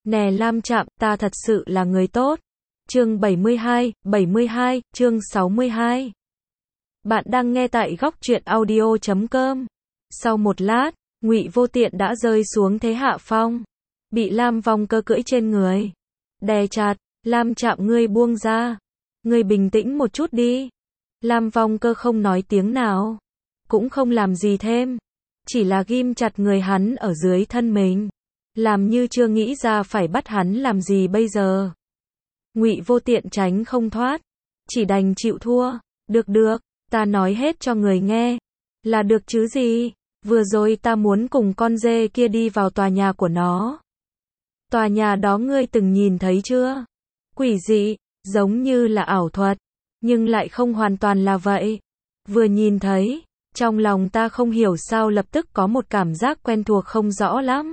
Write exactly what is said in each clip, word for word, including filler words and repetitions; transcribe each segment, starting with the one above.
Nè Lam Trạm, ta thật sự là người tốt. Chương bảy mươi hai, bảy mươi hai, chương sáu mươi hai. Bạn đang nghe tại góc truyện audio chấm com. Sau một lát, Ngụy Vô Tiện đã rơi xuống thế hạ phong, bị Lam Vong Cơ cưỡi trên người, đè chặt. Lam Trạm, ngươi buông ra, ngươi bình tĩnh một chút đi. Lam Vong Cơ không nói tiếng nào, cũng không làm gì thêm, chỉ là ghim chặt người hắn ở dưới thân mình, làm như chưa nghĩ ra phải bắt hắn làm gì bây giờ. Ngụy Vô Tiện tránh không thoát, chỉ đành chịu thua. Được được, ta nói hết cho người nghe, là được chứ gì. Vừa rồi ta muốn cùng con dê kia đi vào tòa nhà của nó. Tòa nhà đó ngươi từng nhìn thấy chưa? Quỷ dị, giống như là ảo thuật, nhưng lại không hoàn toàn là vậy. Vừa nhìn thấy, trong lòng ta không hiểu sao lập tức có một cảm giác quen thuộc không rõ lắm.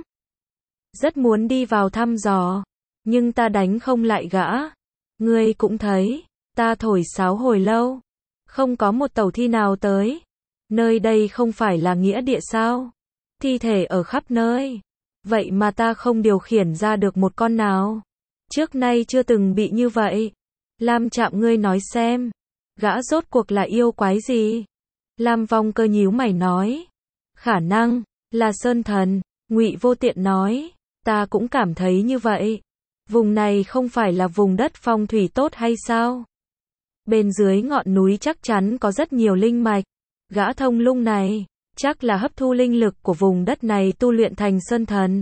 Rất muốn đi vào thăm dò, nhưng ta đánh không lại gã. Ngươi cũng thấy, ta thổi sáo hồi lâu, không có một tẩu thi nào tới. Nơi đây không phải là nghĩa địa sao? Thi thể ở khắp nơi, vậy mà ta không điều khiển ra được một con nào. Trước nay chưa từng bị như vậy. Lam Trạm, ngươi nói xem, gã rốt cuộc là yêu quái gì? Lam Vong Cơ nhíu mày nói, khả năng là sơn thần. Ngụy Vô Tiện nói, ta cũng cảm thấy như vậy. Vùng này không phải là vùng đất phong thủy tốt hay sao? Bên dưới ngọn núi chắc chắn có rất nhiều linh mạch. Gã thông lung này, chắc là hấp thu linh lực của vùng đất này tu luyện thành sơn thần.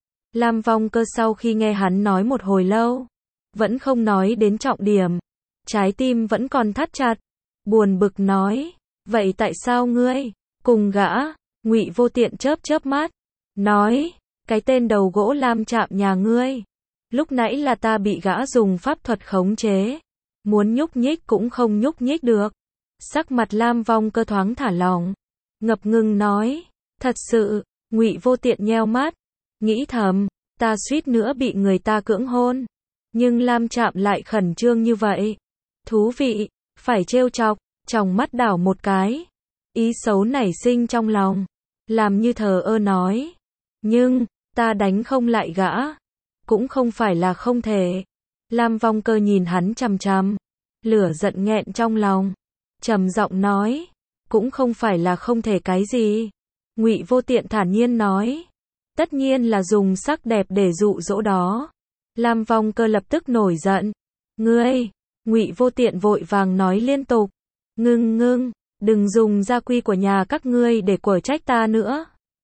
Lam Vong Cơ sau khi nghe hắn nói một hồi lâu, vẫn không nói đến trọng điểm. Trái tim vẫn còn thắt chặt, buồn bực nói, vậy tại sao ngươi cùng gã? Ngụy Vô Tiện chớp chớp mắt, nói, cái tên đầu gỗ Lam Trạm nhà ngươi, lúc nãy là ta bị gã dùng pháp thuật khống chế, muốn nhúc nhích cũng không nhúc nhích được. Sắc mặt Lam Vong Cơ thoáng thả lỏng, ngập ngừng nói, thật sự. Ngụy Vô Tiện nheo mắt, nghĩ thầm, ta suýt nữa bị người ta cưỡng hôn, nhưng Lam Trạm lại khẩn trương như vậy. Thú vị, phải trêu chọc. Tròng mắt đảo một cái, ý xấu nảy sinh trong lòng, làm như thờ ơ nói, nhưng ta đánh không lại gã, cũng không phải là không thể. Lam Vong Cơ nhìn hắn chằm chằm, lửa giận nghẹn trong lòng, trầm giọng nói, cũng không phải là không thể cái gì. Ngụy Vô Tiện thản nhiên nói, tất nhiên là dùng sắc đẹp để dụ dỗ đó. Lam Vong Cơ lập tức nổi giận, ngươi. Ngụy Vô Tiện vội vàng nói liên tục, ngưng ngưng, đừng dùng gia quy của nhà các ngươi để quở trách ta nữa.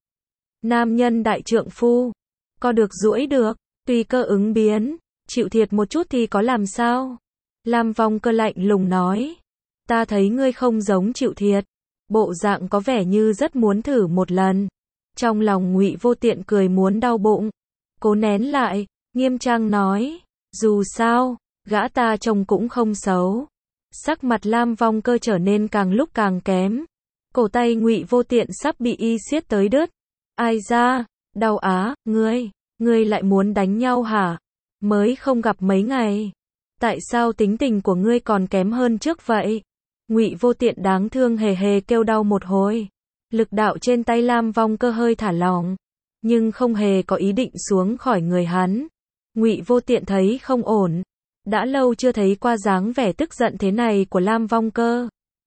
Nam nhân đại trượng phu, có được duỗi được, tùy cơ ứng biến, chịu thiệt một chút thì có làm sao? Lam Vong Cơ lạnh lùng nói, ta thấy ngươi không giống chịu thiệt, bộ dạng có vẻ như rất muốn thử một lần. Trong lòng Ngụy Vô Tiện cười muốn đau bụng, cố nén lại, nghiêm trang nói, dù sao, gã ta trông cũng không xấu. Sắc mặt Lam Vong Cơ trở nên càng lúc càng kém, cổ tay Ngụy Vô Tiện sắp bị y siết tới đứt. Ai da, đau á, ngươi, ngươi lại muốn đánh nhau hả? Mới không gặp mấy ngày, tại sao tính tình của ngươi còn kém hơn trước vậy? Ngụy Vô Tiện đáng thương hề hề kêu đau một hồi, lực đạo trên tay Lam Vong Cơ hơi thả lỏng, nhưng không hề có ý định xuống khỏi người hắn. Ngụy Vô Tiện thấy không ổn, đã lâu chưa thấy qua dáng vẻ tức giận thế này của Lam Vong Cơ.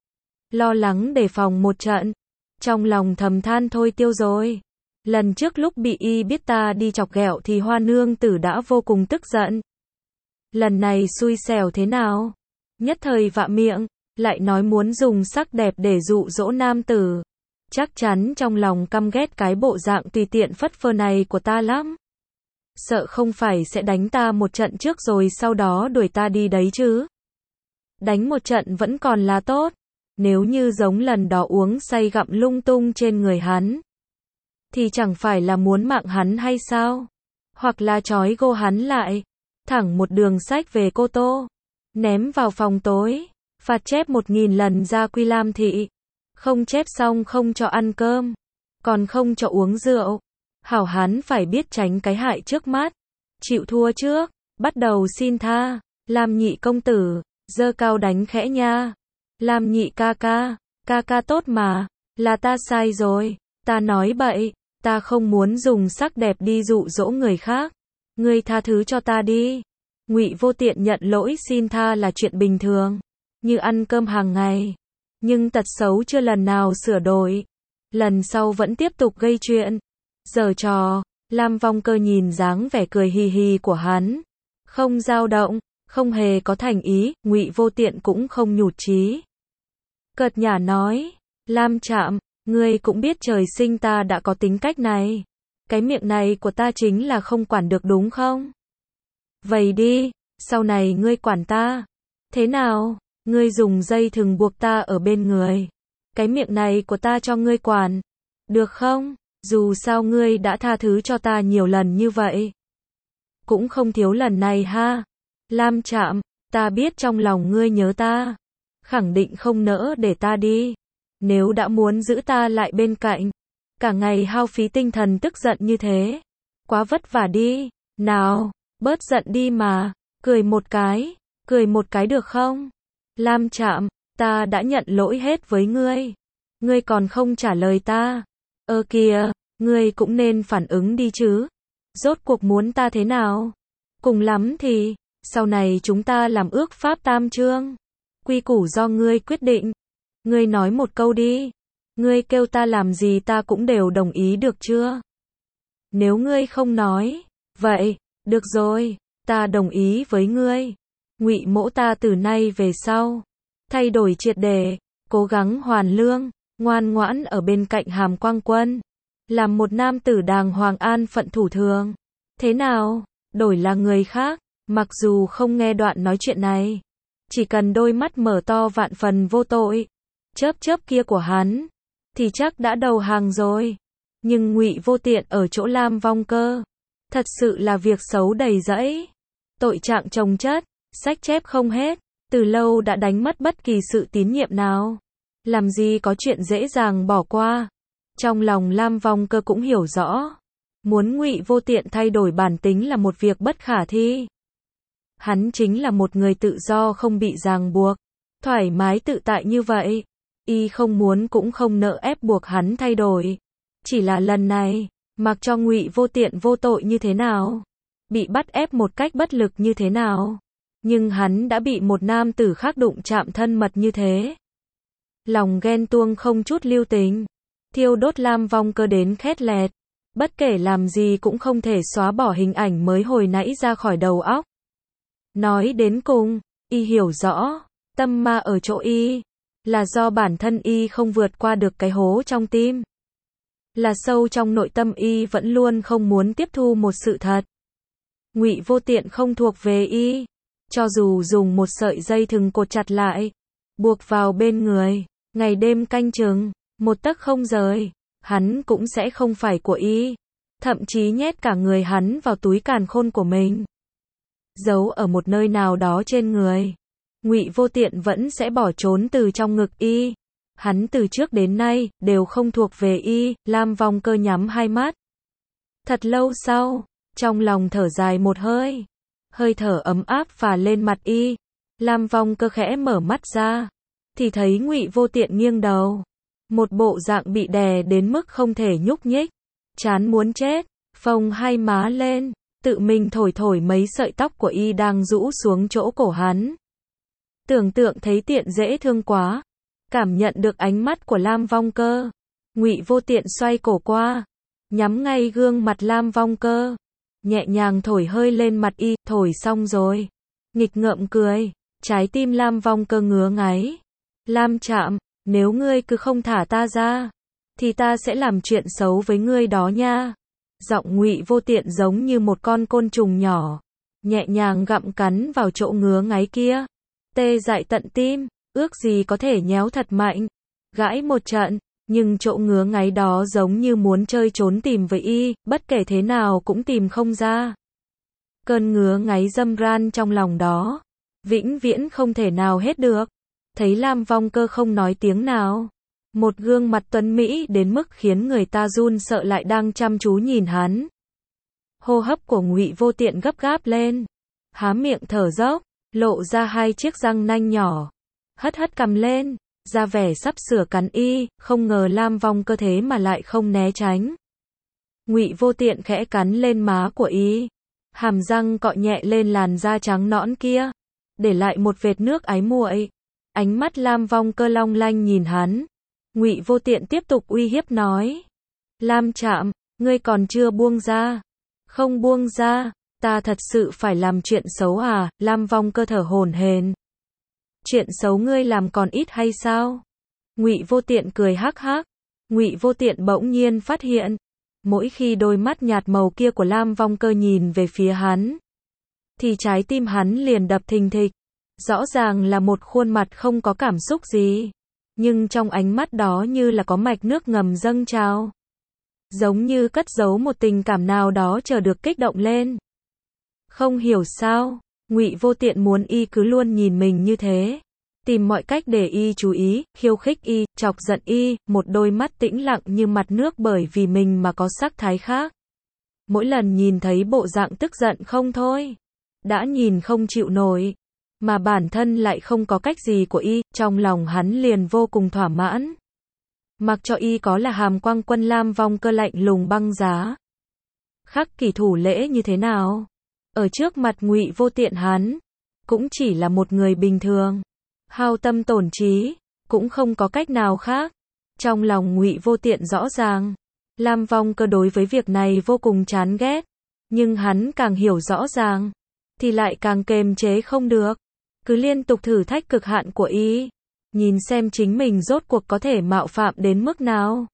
Lo lắng đề phòng một trận, trong lòng thầm than thôi tiêu rồi. Lần trước lúc bị y biết ta đi chọc ghẹo thì Hoa nương tử đã vô cùng tức giận. Lần này xui xẻo thế nào? Nhất thời vạ miệng, lại nói muốn dùng sắc đẹp để dụ dỗ nam tử. Chắc chắn trong lòng căm ghét cái bộ dạng tùy tiện phất phơ này của ta lắm. Sợ không phải sẽ đánh ta một trận trước rồi sau đó đuổi ta đi đấy chứ. Đánh một trận vẫn còn là tốt, nếu như giống lần đó uống say gặm lung tung trên người hắn, thì chẳng phải là muốn mạng hắn hay sao? Hoặc là trói gô hắn lại, thẳng một đường sách về Cô Tô, ném vào phòng tối, phạt chép một nghìn lần gia quy Lam thị, không chép xong không cho ăn cơm, còn không cho uống rượu. Hảo hán phải biết tránh cái hại trước mắt. Chịu thua trước, bắt đầu xin tha. Lam nhị công tử, giơ cao đánh khẽ nha. Lam nhị ca ca, ca ca tốt mà, là ta sai rồi, ta nói bậy, ta không muốn dùng sắc đẹp đi dụ dỗ người khác. Ngươi tha thứ cho ta đi. Ngụy Vô Tiện nhận lỗi xin tha là chuyện bình thường, như ăn cơm hàng ngày. Nhưng tật xấu chưa lần nào sửa đổi. Lần sau vẫn tiếp tục gây chuyện. Giở trò. Lam Vong Cơ nhìn dáng vẻ cười hì hì của hắn, không dao động, không hề có thành ý. Ngụy Vô Tiện cũng không nhụt chí. Cợt nhả nói, Lam Trạm, ngươi cũng biết trời sinh ta đã có tính cách này. Cái miệng này của ta chính là không quản được đúng không? Vậy đi, sau này ngươi quản ta. Thế nào? Ngươi dùng dây thừng buộc ta ở bên người. Cái miệng này của ta cho ngươi quản. Được không? Dù sao ngươi đã tha thứ cho ta nhiều lần như vậy. Cũng không thiếu lần này ha. Lam Trạm, ta biết trong lòng ngươi nhớ ta. Khẳng định không nỡ để ta đi. Nếu đã muốn giữ ta lại bên cạnh, cả ngày hao phí tinh thần tức giận như thế, quá vất vả đi. Nào, bớt giận đi mà. Cười một cái. Cười một cái được không? Lam Trạm, ta đã nhận lỗi hết với ngươi. Ngươi còn không trả lời ta. Ơ kìa, ngươi cũng nên phản ứng đi chứ. Rốt cuộc muốn ta thế nào? Cùng lắm thì, sau này chúng ta làm ước pháp tam chương. Quy củ do ngươi quyết định. Ngươi nói một câu đi. Ngươi kêu ta làm gì ta cũng đều đồng ý được chưa? Nếu ngươi không nói, vậy, được rồi, ta đồng ý với ngươi. Ngụy Mỗ ta từ nay về sau, thay đổi triệt để, cố gắng hoàn lương, ngoan ngoãn ở bên cạnh Hàm Quang Quân, làm một nam tử đàng hoàng an phận thủ thường. Thế nào? Đổi là người khác, mặc dù không nghe đoạn nói chuyện này, chỉ cần đôi mắt mở to vạn phần vô tội, chớp chớp kia của hắn, thì chắc đã đầu hàng rồi. Nhưng Ngụy Vô Tiện ở chỗ Lam Vong Cơ, thật sự là việc xấu đầy rẫy, tội trạng chồng chất, sách chép không hết, từ lâu đã đánh mất bất kỳ sự tín nhiệm nào. Làm gì có chuyện dễ dàng bỏ qua. Trong lòng Lam Vong Cơ cũng hiểu rõ, muốn Ngụy Vô Tiện thay đổi bản tính là một việc bất khả thi. Hắn chính là một người tự do không bị ràng buộc, thoải mái tự tại như vậy. Y không muốn cũng không nỡ ép buộc hắn thay đổi. Chỉ là lần này, mặc cho Ngụy Vô Tiện vô tội như thế nào, bị bắt ép một cách bất lực như thế nào, nhưng hắn đã bị một nam tử khác đụng chạm thân mật như thế. Lòng ghen tuông không chút lưu tình, thiêu đốt Lam Vong Cơ đến khét lẹt. Bất kể làm gì cũng không thể xóa bỏ hình ảnh mới hồi nãy ra khỏi đầu óc. Nói đến cùng, y hiểu rõ, tâm ma ở chỗ y, là do bản thân y không vượt qua được cái hố trong tim. Là sâu trong nội tâm y vẫn luôn không muốn tiếp thu một sự thật. Ngụy Vô Tiện không thuộc về y. Cho dù dùng một sợi dây thừng cột chặt lại, buộc vào bên người, ngày đêm canh chừng, một tấc không rời, hắn cũng sẽ không phải của y. Thậm chí nhét cả người hắn vào túi càn khôn của mình, giấu ở một nơi nào đó trên người. Ngụy Vô Tiện vẫn sẽ bỏ trốn từ trong ngực y. Hắn từ trước đến nay đều không thuộc về y. Lam Vong Cơ nhắm hai mắt. Thật lâu sau, trong lòng thở dài một hơi, hơi thở ấm áp phả lên mặt y. Lam Vong Cơ khẽ mở mắt ra, thì thấy Ngụy Vô Tiện nghiêng đầu, một bộ dạng bị đè đến mức không thể nhúc nhích, chán muốn chết, phồng hai má lên, tự mình thổi thổi mấy sợi tóc của y đang rũ xuống chỗ cổ hắn. Tưởng tượng thấy Tiện dễ thương quá. Cảm nhận được ánh mắt của Lam Vong Cơ, Ngụy Vô Tiện xoay cổ qua, nhắm ngay gương mặt Lam Vong Cơ, nhẹ nhàng thổi hơi lên mặt y. Thổi xong rồi, nghịch ngợm cười, trái tim Lam Vong Cơ ngứa ngáy. Lam Trạm, nếu ngươi cứ không thả ta ra, thì ta sẽ làm chuyện xấu với ngươi đó nha. Giọng Ngụy Vô Tiện giống như một con côn trùng nhỏ, nhẹ nhàng gặm cắn vào chỗ ngứa ngáy kia, tê dại tận tim. Ước gì có thể nhéo thật mạnh, gãi một trận, nhưng chỗ ngứa ngáy đó giống như muốn chơi trốn tìm với y, bất kể thế nào cũng tìm không ra. Cơn ngứa ngáy dâm ran trong lòng đó, vĩnh viễn không thể nào hết được. Thấy Lam Vong Cơ không nói tiếng nào, một gương mặt tuấn mỹ đến mức khiến người ta run sợ lại đang chăm chú nhìn hắn. Hô hấp của Ngụy Vô Tiện gấp gáp lên, há miệng thở dốc, lộ ra hai chiếc răng nanh nhỏ, hất hất cằm lên, ra vẻ sắp sửa cắn y. Không ngờ Lam Vong Cơ thế mà lại không né tránh. Ngụy Vô Tiện khẽ cắn lên má của y, hàm răng cọ nhẹ lên làn da trắng nõn kia, để lại một vệt nước ái muội. Ánh mắt Lam Vong Cơ long lanh nhìn hắn. Ngụy Vô Tiện tiếp tục uy hiếp nói. Lam Trạm, ngươi còn chưa buông ra. Không buông ra, ta thật sự phải làm chuyện xấu à? Lam Vong Cơ thở hổn hển. Chuyện xấu ngươi làm còn ít hay sao? Ngụy Vô Tiện cười hắc hắc. Ngụy Vô Tiện bỗng nhiên phát hiện, mỗi khi đôi mắt nhạt màu kia của Lam Vong Cơ nhìn về phía hắn, thì trái tim hắn liền đập thình thịch. Rõ ràng là một khuôn mặt không có cảm xúc gì, nhưng trong ánh mắt đó như là có mạch nước ngầm dâng trào, giống như cất giấu một tình cảm nào đó chờ được kích động lên. Không hiểu sao, Ngụy Vô Tiện muốn y cứ luôn nhìn mình như thế, tìm mọi cách để y chú ý, khiêu khích y, chọc giận y, một đôi mắt tĩnh lặng như mặt nước bởi vì mình mà có sắc thái khác. Mỗi lần nhìn thấy bộ dạng tức giận không thôi, đã nhìn không chịu nổi, mà bản thân lại không có cách gì của y, trong lòng hắn liền vô cùng thỏa mãn. Mặc cho y có là Hàm Quang Quân Lam Vong Cơ lạnh lùng băng giá, khắc kỷ thủ lễ như thế nào, ở trước mặt Ngụy Vô Tiện hắn cũng chỉ là một người bình thường, hao tâm tổn trí, cũng không có cách nào khác. Trong lòng Ngụy Vô Tiện rõ ràng, Lam Vong Cơ đối với việc này vô cùng chán ghét, nhưng hắn càng hiểu rõ ràng, thì lại càng kềm chế không được, cứ liên tục thử thách cực hạn của y, nhìn xem chính mình rốt cuộc có thể mạo phạm đến mức nào.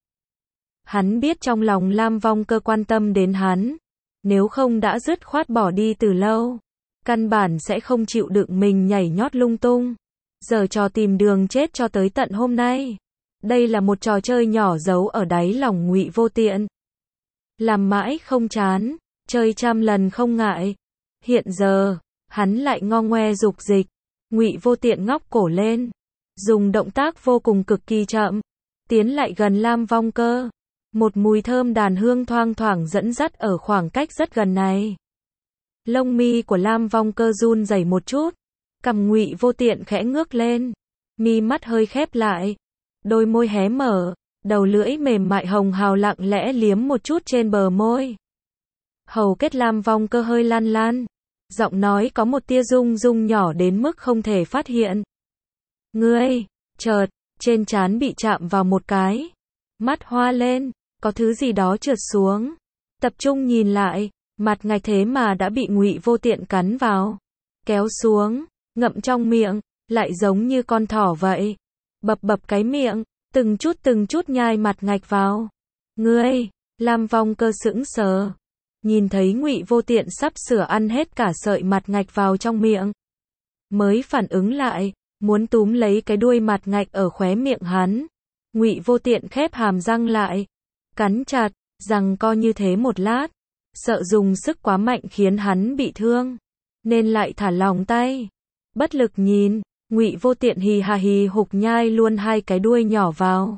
Hắn biết trong lòng Lam Vong Cơ quan tâm đến hắn, nếu không đã dứt khoát bỏ đi từ lâu, căn bản sẽ không chịu đựng mình nhảy nhót lung tung, giở trò tìm đường chết cho tới tận hôm nay. Đây là một trò chơi nhỏ giấu ở đáy lòng Ngụy Vô Tiện, làm mãi không chán, chơi trăm lần không ngại. Hiện giờ, hắn lại ngo ngoe dục dịch. Ngụy Vô Tiện ngóc cổ lên, dùng động tác vô cùng cực kỳ chậm, tiến lại gần Lam Vong Cơ. Một mùi thơm đàn hương thoang thoảng dẫn dắt ở khoảng cách rất gần này. Lông mi của Lam Vong Cơ run rẩy một chút, cằm Ngụy Vô Tiện khẽ ngước lên, mi mắt hơi khép lại, đôi môi hé mở, đầu lưỡi mềm mại hồng hào lặng lẽ liếm một chút trên bờ môi. Hầu kết Lam Vong Cơ hơi lan lan, giọng nói có một tia rung rung nhỏ đến mức không thể phát hiện. Ngươi, chợt, trên trán bị chạm vào một cái, mắt hoa lên, có thứ gì đó trượt xuống. Tập trung nhìn lại, mặt ngạch thế mà đã bị Ngụy Vô Tiện cắn vào, kéo xuống, ngậm trong miệng, lại giống như con thỏ vậy, bập bập cái miệng, từng chút từng chút nhai mặt ngạch vào. Ngươi, Lam Vong Cơ sững sờ, nhìn thấy Ngụy Vô Tiện sắp sửa ăn hết cả sợi mặt ngạch vào trong miệng, mới phản ứng lại, muốn túm lấy cái đuôi mặt ngạch ở khóe miệng hắn. Ngụy Vô Tiện khép hàm răng lại, cắn chặt, giằng co như thế một lát, sợ dùng sức quá mạnh khiến hắn bị thương, nên lại thả lỏng tay. Bất lực nhìn, Ngụy Vô Tiện hì hà hì hục nhai luôn hai cái đuôi nhỏ vào,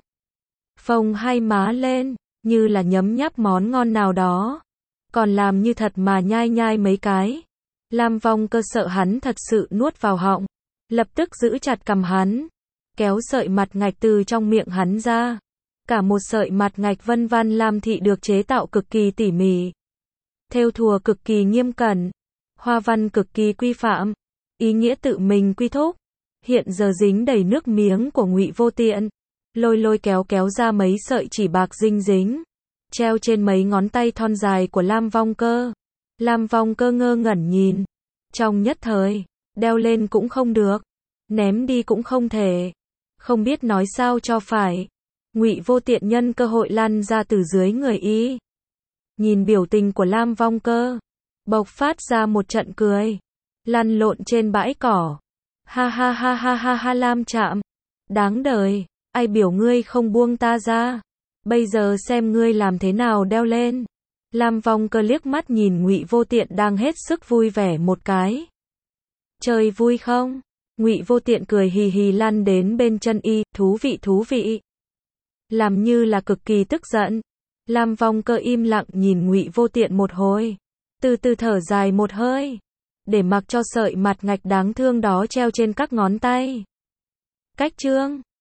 phồng hai má lên, như là nhấm nháp món ngon nào đó, còn làm như thật mà nhai nhai mấy cái. Lam Vong Cơ sợ hắn thật sự nuốt vào họng, lập tức giữ chặt cằm hắn, kéo sợi mặt ngạch từ trong miệng hắn ra. Cả một sợi mặt ngạch vân vân lam thị được chế tạo cực kỳ tỉ mỉ, thêu thùa cực kỳ nghiêm cẩn, hoa văn cực kỳ quy phạm, ý nghĩa tự mình quy thúc. Hiện giờ dính đầy nước miếng của Ngụy Vô Tiện, lôi lôi kéo kéo ra mấy sợi chỉ bạc dinh dính, treo trên mấy ngón tay thon dài của Lam Vong Cơ. Lam Vong Cơ ngơ ngẩn nhìn, trong nhất thời, đeo lên cũng không được, ném đi cũng không thể, không biết nói sao cho phải. Ngụy Vô Tiện nhân cơ hội lăn ra từ dưới người y, nhìn biểu tình của Lam Vong Cơ, bộc phát ra một trận cười, lăn lộn trên bãi cỏ. Ha ha ha ha ha ha Lam Trạm, đáng đời, ai biểu ngươi không buông ta ra, bây giờ xem ngươi làm thế nào đeo lên. Lam Vong Cơ liếc mắt nhìn Ngụy Vô Tiện đang hết sức vui vẻ một cái. Chơi vui không? Ngụy Vô Tiện cười hì hì lăn đến bên chân y, thú vị thú vị. Làm như là cực kỳ tức giận. Lam Vong Cơ im lặng nhìn Ngụy Vô Tiện một hồi, từ từ thở dài một hơi, để mặc cho sợi mặt ngạch đáng thương đó treo trên các ngón tay. Cách chương